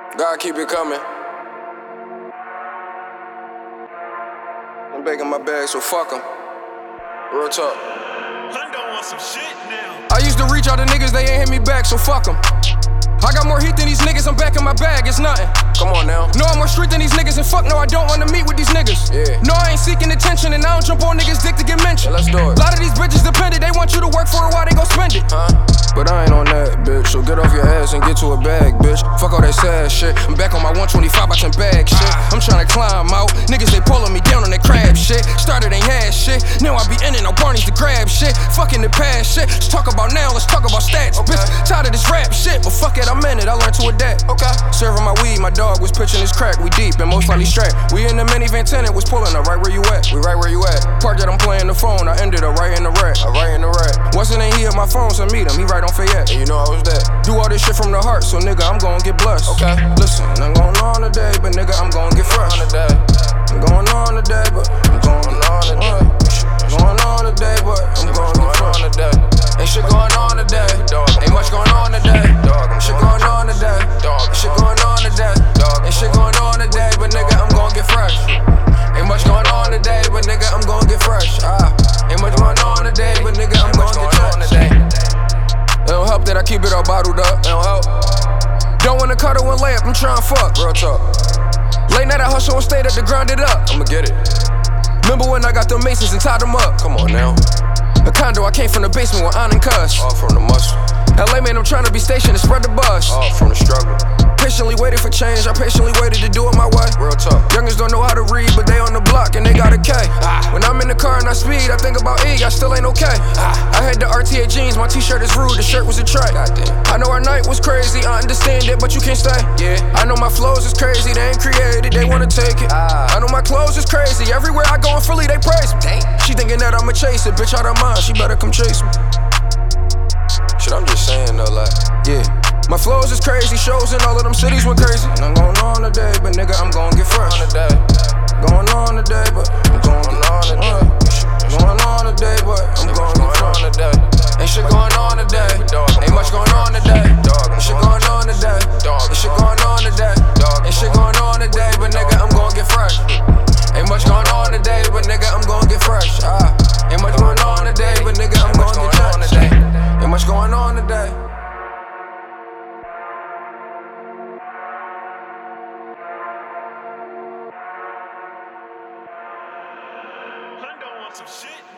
God keep it coming. I'm baking my bag, so fuck 'em. Real talk. Hundo on some shit now. I used to reach out to niggas, they ain't hit me back, so fuck 'em. I got more heat than these niggas, I'm back in my bag, it's nothing. Come on now. No, I'm more street than these niggas, and fuck no, I don't wanna meet with these niggas. Yeah. No, I ain't seeking attention, and I don't jump on niggas' dick to get mentioned. Yeah, let's do it. A lot of these bitches dependent, they want you to work for it while they gon' spend it. But I ain't on that, bitch, so get off your ass and get to a bag, bitch. Fuck all that sad shit, I'm back on my 125 by 10 bag shit. I'm tryna climb out, niggas they pulling me down on that crab shit. Started ain't had shit, now I be in it, no Barney's to grab shit. Fucking the past shit, let's talk about now, let's talk about stats, bitch. Tired of this rap shit, but fuck it, I'm in it, I learned to adapt. Okay. Serving my weed, my dog was pitching his crack, we deep and most likely strapped. We in the minivan tenant, was pulling up right where you at. We right where you at. Park that I'm playing the phone, I ended up right in the rack. Right in the rack. Wasn't in here, my phone, so meet him, he right on Fayette. And you know I was that. Do all this shit from the heart, so nigga, I'm gon' get blessed. Okay. Listen, I'm going on today, but nigga, I'm gon' get fresh. I'm going on today, but I'm going on today. Going on today, but I'm gon' get fresh. Ain't shit going on today. Ain't much going on today. Shit going on today. Shit going on today. Ain't shit going on today, but nigga, I'm gon' get fresh. Ain't much going on today, but nigga, I'm gon' get fresh. Ain't much going on today, but nigga, I'm gon' get fresh. It don't help that I keep it all bottled up. It don't help. Don't wanna cuddle and lay up, I'm tryna fuck. Real talk. Late night I hustle and stayed up to grind it up. I'ma get it. Remember when I got them Masons and tied them up? Come on now. A condo, I came from the basement with on and cuss. All from the muscle. LA man, I'm tryna be stationed and spread the buzz. All from the struggle. Patiently waited for change, I patiently waited to do it my way. Real talk. Youngins don't know how to read, but they on the block and they got a K. When I'm in the car and I speed, I think about E, I still ain't okay. I had the RTA jeans, my t-shirt is rude, the shirt was a tray. I know our night was crazy, I understand it, but you can't stay. Yeah. I know my flows is crazy, they ain't created, they wanna take it. I know my clothes is crazy, everywhere I go in Philly, they praise me. She thinking that I'ma chase it, bitch out of mind, she better come chase me. Shit, I'm just saying though, like, yeah. My flows is crazy, shows in all of them cities went crazy. And I'm going on today, but nigga, I'm gon' get fresh. Going on today, but I'm gon' get on today. Going on today, but I'm gon' get fresh. Ain't shit going on today. Ain't much going on today. Ain't shit going on today. Ain't shit going on today. Ain't shit going on today, but nigga, I'm gon' get fresh. Ain't much going on today, but nigga, I'm gon' get fresh. Ain't much going on today, but nigga, I'm gon' get fresh. Ain't much going on today. Hundo on some shit.